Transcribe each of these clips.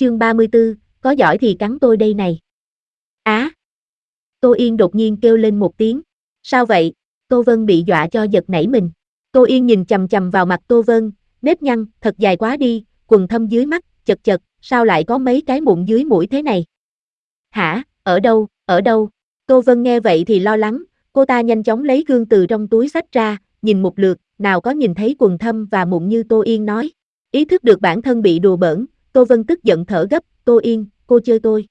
Chương 34, có giỏi thì cắn tôi đây này. Á! Tô Yên đột nhiên kêu lên một tiếng. Sao vậy? Tô Vân bị dọa cho giật nảy mình. Tô Yên nhìn chằm chằm vào mặt Tô Vân, nếp nhăn, thật dài quá đi, quầng thâm dưới mắt, chật chật, sao lại có mấy cái mụn dưới mũi thế này? Hả? Ở đâu? Ở đâu? Tô Vân nghe vậy thì lo lắng, cô ta nhanh chóng lấy gương từ trong túi xách ra, nhìn một lượt, nào có nhìn thấy quầng thâm và mụn như Tô Yên nói. Ý thức được bản thân bị đùa bỡn, Tô Vân tức giận thở gấp, Tô Yên, cô chơi tôi.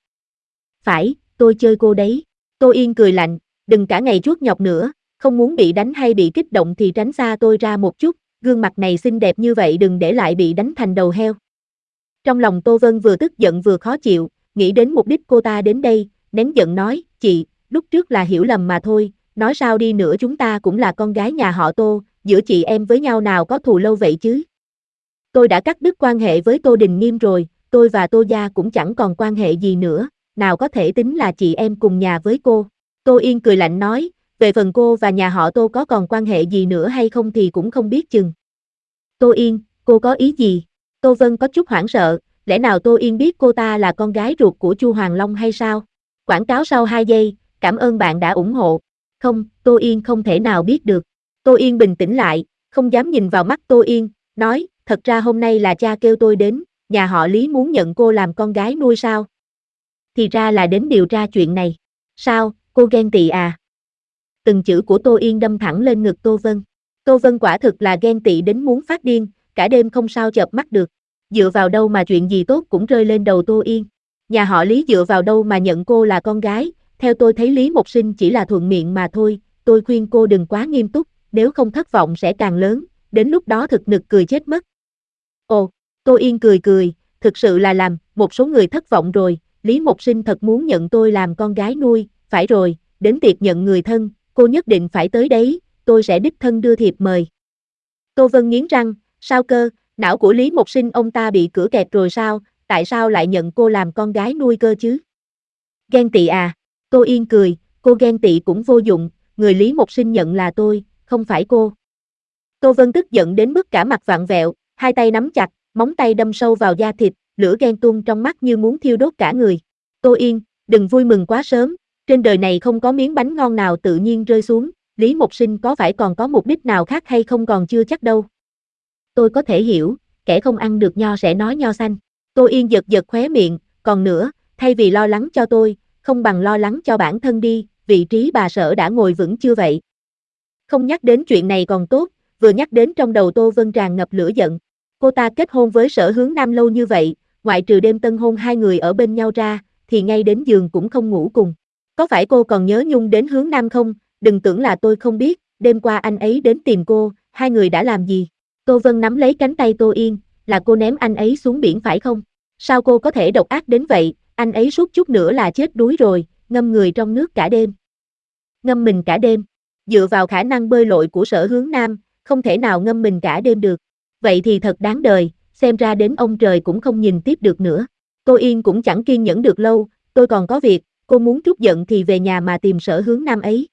Phải, tôi chơi cô đấy. Tô Yên cười lạnh, đừng cả ngày chuốt nhọc nữa, không muốn bị đánh hay bị kích động thì tránh xa tôi ra một chút, gương mặt này xinh đẹp như vậy đừng để lại bị đánh thành đầu heo. Trong lòng Tô Vân vừa tức giận vừa khó chịu, nghĩ đến mục đích cô ta đến đây, nén giận nói, chị, lúc trước là hiểu lầm mà thôi, nói sao đi nữa chúng ta cũng là con gái nhà họ Tô, giữa chị em với nhau nào có thù lâu vậy chứ. Tôi đã cắt đứt quan hệ với Tô Đình Nghiêm rồi, tôi và Tô gia cũng chẳng còn quan hệ gì nữa, nào có thể tính là chị em cùng nhà với cô. Tô Yên cười lạnh nói, về phần cô và nhà họ Tô có còn quan hệ gì nữa hay không thì cũng không biết chừng. Tô Yên, cô có ý gì? Tô Vân có chút hoảng sợ, lẽ nào Tô Yên biết cô ta là con gái ruột của Chu Hoàng Long hay sao? Quảng cáo sau 2 giây, cảm ơn bạn đã ủng hộ. Không, Tô Yên không thể nào biết được. Tô Yên bình tĩnh lại, không dám nhìn vào mắt Tô Yên, nói, thật ra hôm nay là cha kêu tôi đến, nhà họ Lý muốn nhận cô làm con gái nuôi sao? Thì ra là đến điều tra chuyện này. Sao, cô ghen tị à? Từng chữ của Tô Yên đâm thẳng lên ngực Tô Vân. Tô Vân quả thực là ghen tị đến muốn phát điên, cả đêm không sao chợp mắt được. Dựa vào đâu mà chuyện gì tốt cũng rơi lên đầu Tô Yên. Nhà họ Lý dựa vào đâu mà nhận cô là con gái, theo tôi thấy Lý Mộc Sinh chỉ là thuận miệng mà thôi, tôi khuyên cô đừng quá nghiêm túc, nếu không thất vọng sẽ càng lớn, đến lúc đó thực nực cười chết mất. Ồ, Tô Yên cười cười, thực sự là làm một số người thất vọng rồi, Lý Mộc Sinh thật muốn nhận tôi làm con gái nuôi, phải rồi, đến tiệc nhận người thân, cô nhất định phải tới đấy, tôi sẽ đích thân đưa thiệp mời. Tô Vân nghiến răng, sao cơ, não của Lý Mộc Sinh ông ta bị cửa kẹt rồi sao, tại sao lại nhận cô làm con gái nuôi cơ chứ? Ghen tị à? Tô Yên cười, cô ghen tị cũng vô dụng, người Lý Mộc Sinh nhận là tôi, không phải cô. Tô Vân tức giận đến mức cả mặt vặn vẹo, hai tay nắm chặt, móng tay đâm sâu vào da thịt, lửa ghen tuông trong mắt như muốn thiêu đốt cả người. Tô Yên, đừng vui mừng quá sớm, trên đời này không có miếng bánh ngon nào tự nhiên rơi xuống, Lý Mộc Sinh có phải còn có mục đích nào khác hay không còn chưa chắc đâu. Tôi có thể hiểu, kẻ không ăn được nho sẽ nói nho xanh. Tô Yên giật giật khóe miệng, còn nữa, thay vì lo lắng cho tôi, không bằng lo lắng cho bản thân đi, vị trí bà Sở đã ngồi vững chưa vậy? Không nhắc đến chuyện này còn tốt, vừa nhắc đến trong đầu Tô Vân tràn ngập lửa giận. Cô ta kết hôn với Sở Hướng Nam lâu như vậy, ngoại trừ đêm tân hôn hai người ở bên nhau ra, thì ngay đến giường cũng không ngủ cùng. Có phải cô còn nhớ nhung đến Hướng Nam không? Đừng tưởng là tôi không biết, đêm qua anh ấy đến tìm cô, hai người đã làm gì? Tô Vân nắm lấy cánh tay Tô Yên, là cô ném anh ấy xuống biển phải không? Sao cô có thể độc ác đến vậy, anh ấy suốt chút nữa là chết đuối rồi, ngâm người trong nước cả đêm. Ngâm mình cả đêm, dựa vào khả năng bơi lội của Sở Hướng Nam, không thể nào ngâm mình cả đêm được. Vậy thì thật đáng đời, xem ra đến ông trời cũng không nhìn tiếp được nữa. Tô Yên cũng chẳng kiên nhẫn được lâu, tôi còn có việc, cô muốn trút giận thì về nhà mà tìm Sở Hướng Nam ấy.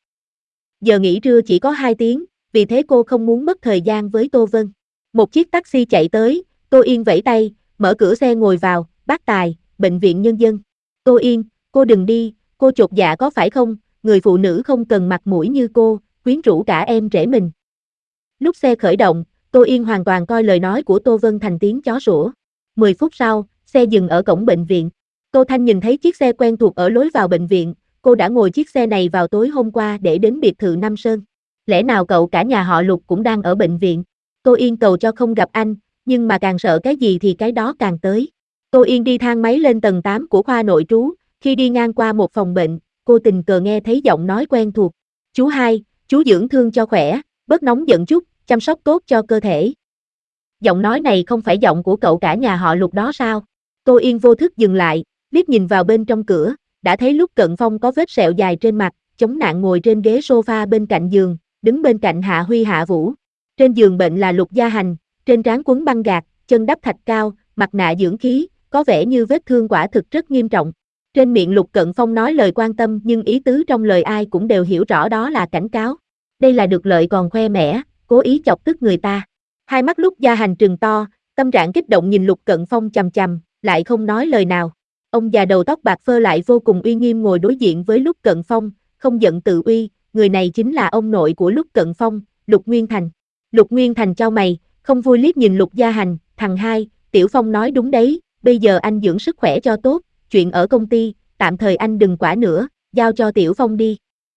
Giờ nghỉ trưa chỉ có 2 tiếng, vì thế cô không muốn mất thời gian với Tô Vân. Một chiếc taxi chạy tới, Tô Yên vẫy tay, mở cửa xe ngồi vào, Bác Tài, Bệnh viện Nhân dân. Tô Yên, cô đừng đi, cô chột dạ có phải không, người phụ nữ không cần mặt mũi như cô, quyến rũ cả em rể mình. Lúc xe khởi động, Tô Yên hoàn toàn coi lời nói của Tô Vân thành tiếng chó sủa. 10 phút sau, xe dừng ở cổng bệnh viện. Tô Thanh nhìn thấy chiếc xe quen thuộc ở lối vào bệnh viện, cô đã ngồi chiếc xe này vào tối hôm qua để đến biệt thự Nam Sơn. Lẽ nào cậu cả nhà họ Lục cũng đang ở bệnh viện? Tô Yên cầu cho không gặp anh, nhưng mà càng sợ cái gì thì cái đó càng tới. Tô Yên đi thang máy lên tầng 8 của khoa nội trú, khi đi ngang qua một phòng bệnh, cô tình cờ nghe thấy giọng nói quen thuộc. Chú Hai, chú dưỡng thương cho khỏe, bớt nóng giận chút, chăm sóc tốt cho cơ thể. Giọng nói này không phải giọng của cậu cả nhà họ Lục đó sao? Tô Yên vô thức dừng lại, liếc nhìn vào bên trong cửa, đã thấy Lúc Cận Phong có vết sẹo dài trên mặt, chống nạn ngồi trên ghế sofa bên cạnh giường, đứng bên cạnh Hạ Huy Hạ Vũ. Trên giường bệnh là Lục Gia Hành, trên trán quấn băng gạc, chân đắp thạch cao, mặt nạ dưỡng khí, có vẻ như vết thương quả thực rất nghiêm trọng. Trên miệng Lục Cận Phong nói lời quan tâm nhưng ý tứ trong lời ai cũng đều hiểu rõ đó là cảnh cáo. Đây là được lợi còn khoe mẽ, cố ý chọc tức người ta. Hai mắt Lục Gia Hành trừng to, tâm trạng kích động nhìn Lục Cận Phong chằm chằm, lại không nói lời nào. Ông già đầu tóc bạc phơ lại vô cùng uy nghiêm ngồi đối diện với Lục Cận Phong, không giận tự uy, người này chính là ông nội của Lục Cận Phong, Lục Nguyên Thành. Lục Nguyên Thành chau mày, không vui liếc nhìn Lục Gia Hành, thằng hai, Tiểu Phong nói đúng đấy, bây giờ anh dưỡng sức khỏe cho tốt, chuyện ở công ty, tạm thời anh đừng quản nữa, giao cho Tiểu Phong đi.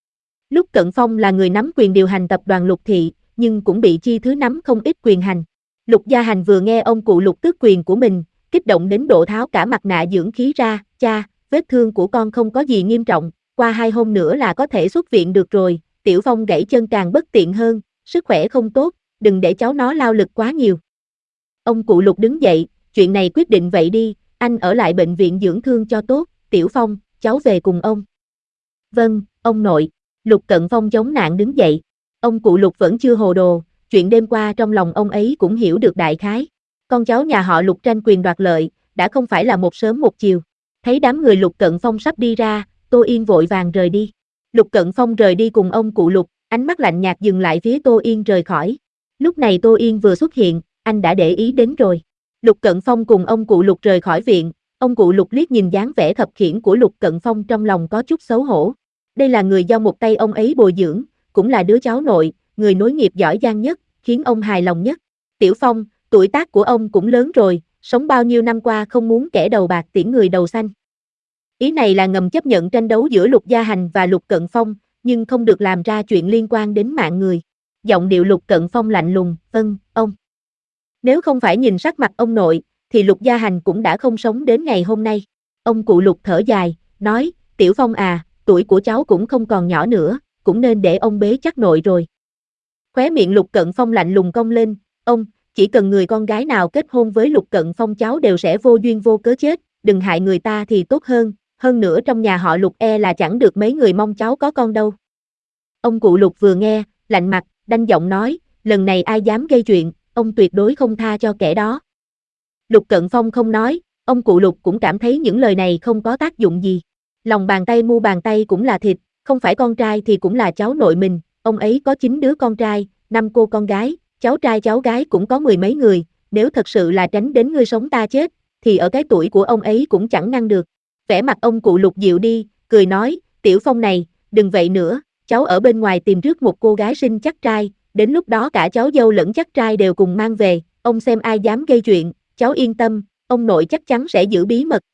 Lục Cận Phong là người nắm quyền điều hành tập đoàn Lục Thị, nhưng cũng bị Chi Thứ nắm không ít quyền hành. Lục Gia Hành vừa nghe ông cụ Lục tước quyền của mình, kích động đến độ tháo cả mặt nạ dưỡng khí ra, cha, vết thương của con không có gì nghiêm trọng, qua 2 hôm nữa là có thể xuất viện được rồi, Tiểu Phong gãy chân càng bất tiện hơn, sức khỏe không tốt, đừng để cháu nó lao lực quá nhiều. Ông cụ Lục đứng dậy, chuyện này quyết định vậy đi, anh ở lại bệnh viện dưỡng thương cho tốt, Tiểu Phong, cháu về cùng ông. Vâng, ông nội. Lục Cận Phong chống nạn đứng dậy. Ông cụ Lục vẫn chưa hồ đồ, chuyện đêm qua trong lòng ông ấy cũng hiểu được đại khái. Con cháu nhà họ Lục tranh quyền đoạt lợi, đã không phải là một sớm một chiều. Thấy đám người Lục Cận Phong sắp đi ra, Tô Yên vội vàng rời đi. Lục Cận Phong rời đi cùng ông cụ Lục, ánh mắt lạnh nhạt dừng lại phía Tô Yên rời khỏi. Lúc này Tô Yên vừa xuất hiện, anh đã để ý đến rồi. Lục Cận Phong cùng ông cụ Lục rời khỏi viện, ông cụ Lục liếc nhìn dáng vẻ khập khiễng của Lục Cận Phong trong lòng có chút xấu hổ. Đây là người do một tay ông ấy bồi dưỡng, cũng là đứa cháu nội, người nối nghiệp giỏi giang nhất, khiến ông hài lòng nhất. Tiểu Phong, tuổi tác của ông cũng lớn rồi, sống bao nhiêu năm qua không muốn kẻ đầu bạc tiễn người đầu xanh. Ý này là ngầm chấp nhận tranh đấu giữa Lục Gia Hành và Lục Cận Phong, nhưng không được làm ra chuyện liên quan đến mạng người. Giọng điệu Lục Cận Phong lạnh lùng, vâng, ông. Nếu không phải nhìn sắc mặt ông nội, thì Lục Gia Hành cũng đã không sống đến ngày hôm nay. Ông cụ Lục thở dài, nói, Tiểu Phong à, tuổi của cháu cũng không còn nhỏ nữa, cũng nên để ông bế chắc nội rồi. Khóe miệng Lục Cận Phong lạnh lùng cong lên, ông, chỉ cần người con gái nào kết hôn với Lục Cận Phong cháu đều sẽ vô duyên vô cớ chết, đừng hại người ta thì tốt hơn nữa trong nhà họ Lục là chẳng được mấy người mong cháu có con đâu. Ông cụ Lục vừa nghe, lạnh mặt, đanh giọng nói, lần này ai dám gây chuyện, ông tuyệt đối không tha cho kẻ đó. Lục Cận Phong không nói, ông cụ Lục cũng cảm thấy những lời này không có tác dụng gì. Lòng bàn tay mu bàn tay cũng là thịt, không phải con trai thì cũng là cháu nội mình, ông ấy có 9 đứa con trai, 5 cô con gái, cháu trai cháu gái cũng có 10 mấy người, nếu thật sự là tránh đến ngươi sống ta chết, thì ở cái tuổi của ông ấy cũng chẳng ngăn được. Vẻ mặt ông cụ Lục dịu đi, cười nói, Tiểu Phong này, đừng vậy nữa, cháu ở bên ngoài tìm rước một cô gái sinh chắc trai, đến lúc đó cả cháu dâu lẫn chắc trai đều cùng mang về, ông xem ai dám gây chuyện, cháu yên tâm, ông nội chắc chắn sẽ giữ bí mật.